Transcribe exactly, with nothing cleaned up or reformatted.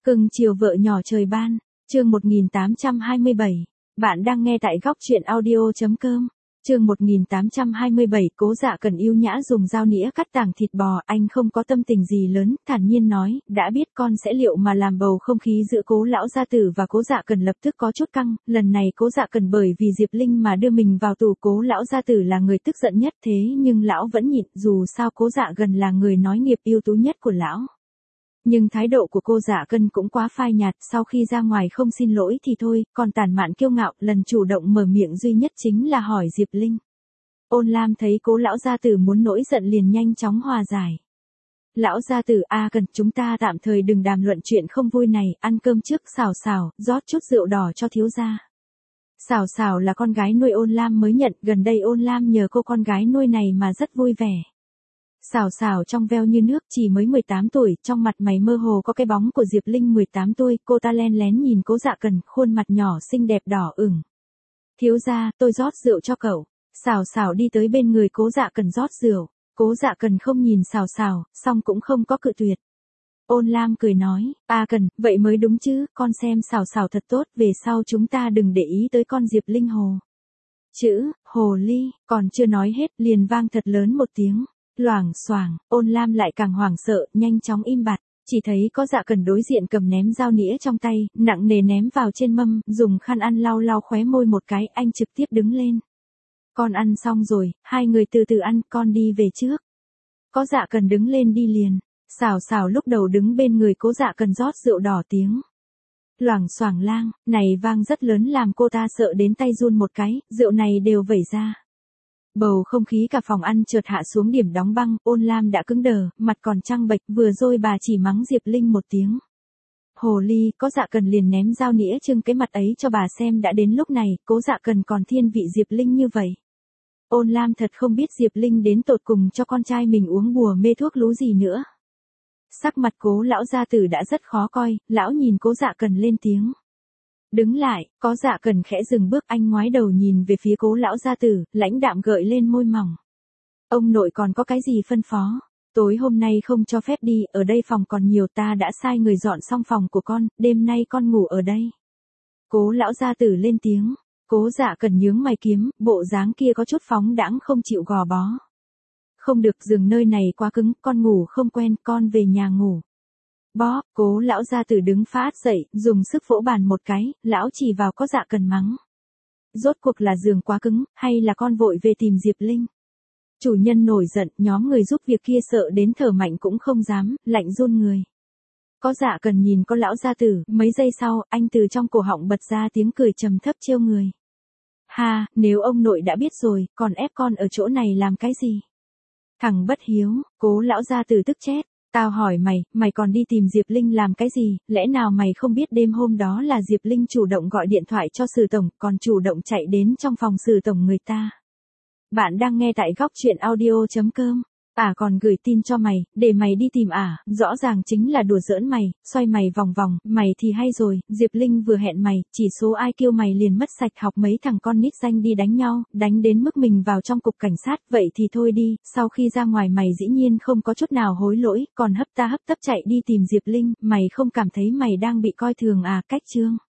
Cưng chiều vợ nhỏ trời ban, chương một nghìn tám trăm hai mươi bảy. Bạn đang nghe tại góc truyện audio.com. Chương một nghìn tám trăm hai mươi bảy, Cố Dạ Cần yêu nhã dùng dao nĩa cắt tảng thịt bò, anh không có tâm tình gì lớn, thản nhiên nói, đã biết con sẽ liệu mà làm bầu không khí giữa Cố lão gia tử và Cố Dạ Cần lập tức có chút căng, lần này Cố Dạ Cần bởi vì Diệp Linh mà đưa mình vào tù, Cố lão gia tử là người tức giận nhất, thế nhưng lão vẫn nhịn, dù sao Cố Dạ Cần là người nói nghiệp ưu tú nhất của lão. Nhưng thái độ của cô Dạ Cần cũng quá phai nhạt, sau khi ra ngoài không xin lỗi thì thôi, còn tản mạn kiêu ngạo, lần chủ động mở miệng duy nhất chính là hỏi Diệp Linh. Ôn Lam thấy Cố lão gia tử muốn nổi giận liền nhanh chóng hòa giải. Lão gia tử, a Cần, chúng ta tạm thời đừng đàm luận chuyện không vui này, ăn cơm trước. Xào xào, rót chút rượu đỏ cho thiếu gia. Xào xào là con gái nuôi Ôn Lam mới nhận, gần đây Ôn Lam nhờ cô con gái nuôi này mà rất vui vẻ. Xào xào trong veo như nước, chỉ mới mười tám tuổi, trong mặt mày mơ hồ có cái bóng của Diệp Linh mười tám tuổi, cô ta len lén nhìn Cố Dạ Cần, khuôn mặt nhỏ xinh đẹp đỏ ửng. Thiếu gia, tôi rót rượu cho cậu. Xào xào đi tới bên người Cố Dạ Cần rót rượu. Cố Dạ Cần không nhìn xào xào, song cũng không có cự tuyệt. Ôn Lam cười nói, a Cần, vậy mới đúng chứ, con xem xào xào thật tốt, về sau chúng ta đừng để ý tới con Diệp Linh hồ. Chữ, hồ ly, còn chưa nói hết, liền vang thật lớn một tiếng. Loảng xoảng, Ôn Lam lại càng hoảng sợ, nhanh chóng im bặt, chỉ thấy có Dạ Cần đối diện cầm ném dao nĩa trong tay, nặng nề ném vào trên mâm, dùng khăn ăn lau lau khóe môi một cái, anh trực tiếp đứng lên. Con ăn xong rồi, hai người từ từ ăn, con đi về trước. Có Dạ Cần đứng lên đi liền, xào xào lúc đầu đứng bên người Cố Dạ Cần rót rượu đỏ tiếng. Loảng xoảng lang, này vang rất lớn làm cô ta sợ đến tay run một cái, rượu này đều vẩy ra. Bầu không khí cả phòng ăn chợt hạ xuống điểm đóng băng, Ôn Lam đã cứng đờ, mặt còn trăng bệch, vừa rồi bà chỉ mắng Diệp Linh một tiếng. Hồ ly, có Dạ Cần liền ném dao nĩa trưng cái mặt ấy cho bà xem, đã đến lúc này, Cố Dạ Cần còn thiên vị Diệp Linh như vậy. Ôn Lam thật không biết Diệp Linh đến tột cùng cho con trai mình uống bùa mê thuốc lú gì nữa. Sắc mặt Cố lão gia tử đã rất khó coi, lão nhìn Cố Dạ Cần lên tiếng. Đứng lại, có Dạ Cần khẽ dừng bước, anh ngoái đầu nhìn về phía Cố lão gia tử, lãnh đạm gợi lên môi mỏng. Ông nội còn có cái gì phân phó? Tối hôm nay không cho phép đi, ở đây phòng còn nhiều, ta đã sai người dọn xong phòng của con, đêm nay con ngủ ở đây. Cố lão gia tử lên tiếng, Cố Dạ Cần nhướng mày kiếm, bộ dáng kia có chút phóng đãng không chịu gò bó. Không được, giường nơi này quá cứng, con ngủ không quen, con về nhà ngủ. Bó, Cố lão gia tử đứng phát dậy, dùng sức vỗ bàn một cái, lão chỉ vào có Dạ Cần mắng. Rốt cuộc là giường quá cứng, hay là con vội về tìm Diệp Linh? Chủ nhân nổi giận, nhóm người giúp việc kia sợ đến thở mạnh cũng không dám, lạnh run người. Có Dạ Cần nhìn có lão gia tử, mấy giây sau, anh từ trong cổ họng bật ra tiếng cười trầm thấp trêu người. Ha, nếu ông nội đã biết rồi, còn ép con ở chỗ này làm cái gì? Thằng bất hiếu, Cố lão gia tử tức chết. Tao hỏi mày, mày còn đi tìm Diệp Linh làm cái gì, lẽ nào mày không biết đêm hôm đó là Diệp Linh chủ động gọi điện thoại cho Sử Tổng, còn chủ động chạy đến trong phòng Sử Tổng người ta. Bạn đang nghe tại góc truyện audio.com. À còn gửi tin cho mày, để mày đi tìm à, rõ ràng chính là đùa giỡn mày, xoay mày vòng vòng, mày thì hay rồi, Diệp Linh vừa hẹn mày, chỉ số ai kiu mày liền mất sạch, học mấy thằng con nít danh đi đánh nhau, đánh đến mức mình vào trong cục cảnh sát, vậy thì thôi đi, sau khi ra ngoài mày dĩ nhiên không có chút nào hối lỗi, còn hấp ta hấp tấp chạy đi tìm Diệp Linh, mày không cảm thấy mày đang bị coi thường à, cách chương.